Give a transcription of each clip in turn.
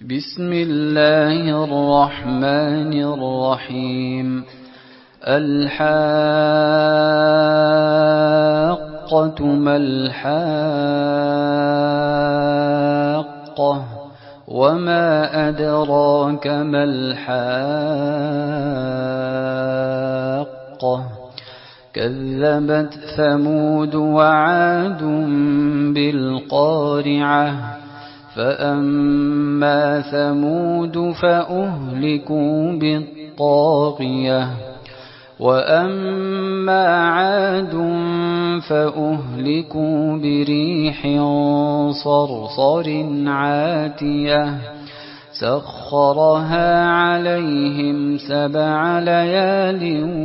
بسم الله الرحمن الرحيم. الحاقة ما الحاقة وما أدراك ما الحاقة كذبت ثمود وعاد بالقارعة فأما ثمود فأهلكوا بالطاغية وأما عاد فأهلكوا بريح صرصر عاتية سخرها عليهم 7 ليال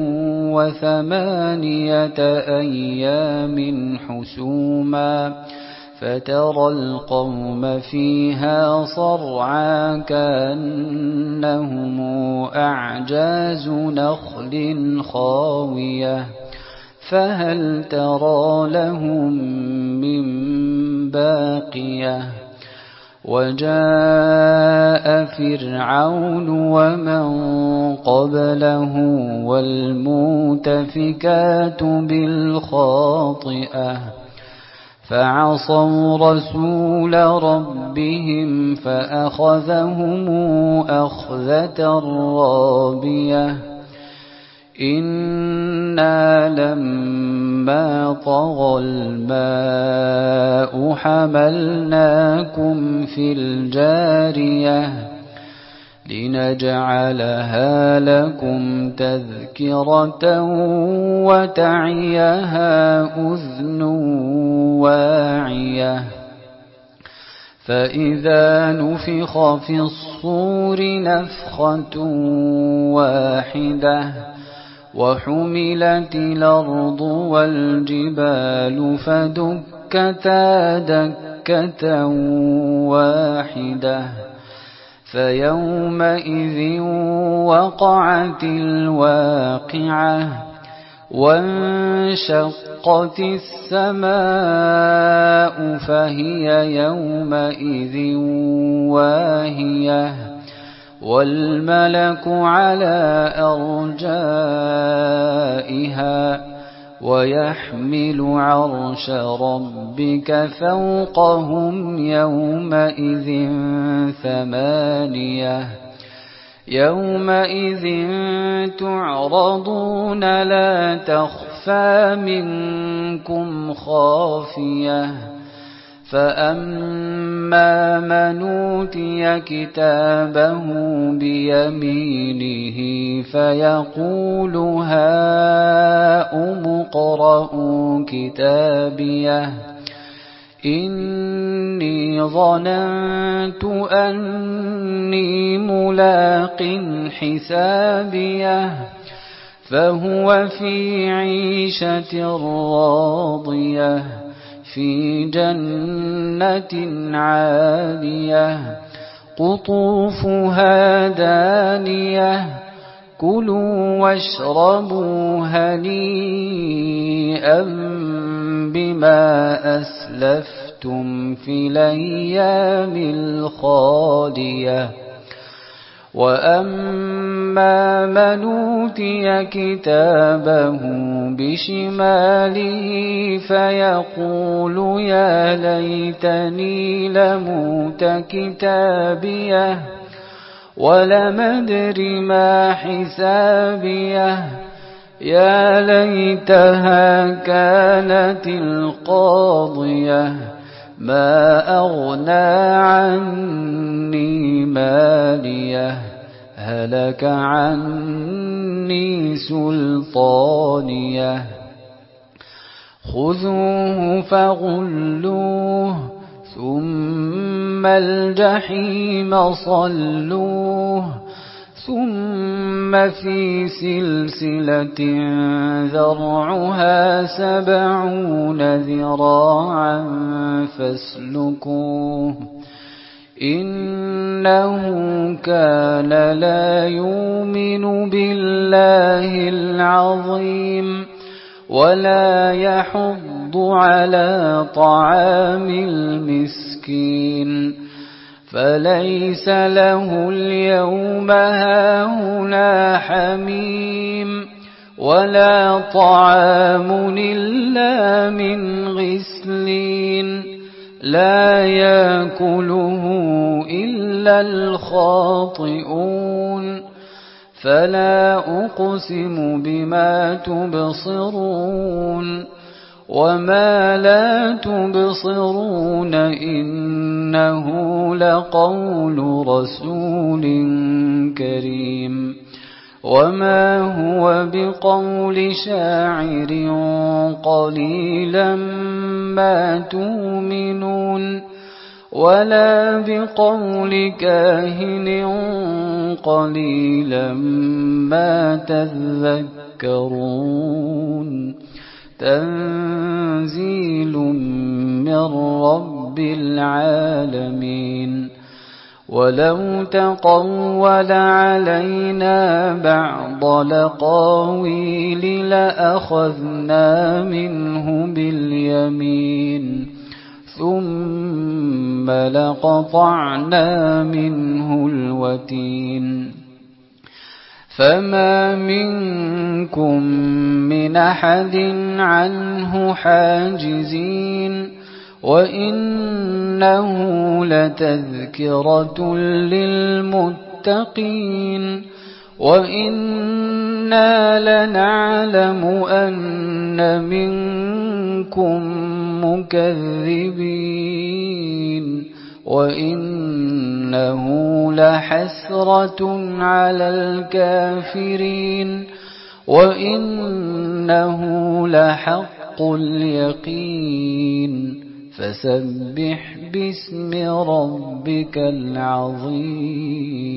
و8 أيام حسوما فترى القوم فيها صرعا كأنهم أعجاز نخل خاوية فهل ترى لهم من باقية وجاء فرعون ومن قبله والمؤتفكات بالخاطئة فعصوا رسول ربهم فأخذهم أخذة رابية إنا لما طغى الماء حملناكم في الجارية لنجعلها لكم تذكرة وتعيها أذن واعية فإذا نفخ في الصور نفخة واحدة وحملت الأرض والجبال فدكتا دكة واحدة فيومئذ وقعت الواقعة وانشقت السماء فهي يومئذ واهية والملك على أرجائها ويحمل عرش ربك فوقهم يومئذ 8 يومئذ تعرضون لا تخفى منكم خافية فأما من أوتي كتابه بيمينه فيقول هاؤم اقرءوا كتابيه إني ظننت أني ملاق حسابيه فهو في عيشة راضية في جنة عالية قطوفها دانية كلوا واشربوا هنيئا بما أسلفتم في الأيام الخالية وأما من أوتي كتابه بشماله فيقول يا ليتني لموت كتابيه ولم أدر ما حسابيه يا ليتها كانت القاضية ما أغنى عني ماليه هلك عني سلطانيه خذوه فغلوه ثم الجحيم صلوه ثم في سلسلة ذرعها 70 ذراعا فاسلكوه إنه كان لا يؤمن بالله العظيم ولا يحض على طعام المسكين فليس له اليوم هاهنا حميم ولا طعام إلا من غسلين لا يأكله إلا الخاطئون فلا أقسم بما تبصرون وما لا تبصرون إنه لقول رسول كريم وما هو بقول شاعر قليلا ما تؤمنون ولا بقول كاهن قليلا ما تذكرون تنزيل من رب العالمين ولو تقول علينا بعض الأقاويل لأخذنا منه باليمين ثم لقطعنا منه الوتين فما منكم من أحد عنه حاجزين وإنه لتذكرة للمتقين وإنا لنعلم أن منكم مكذبين وإنه لحسرة على الكافرين وإنه لحق اليقين فسبح باسم ربك العظيم.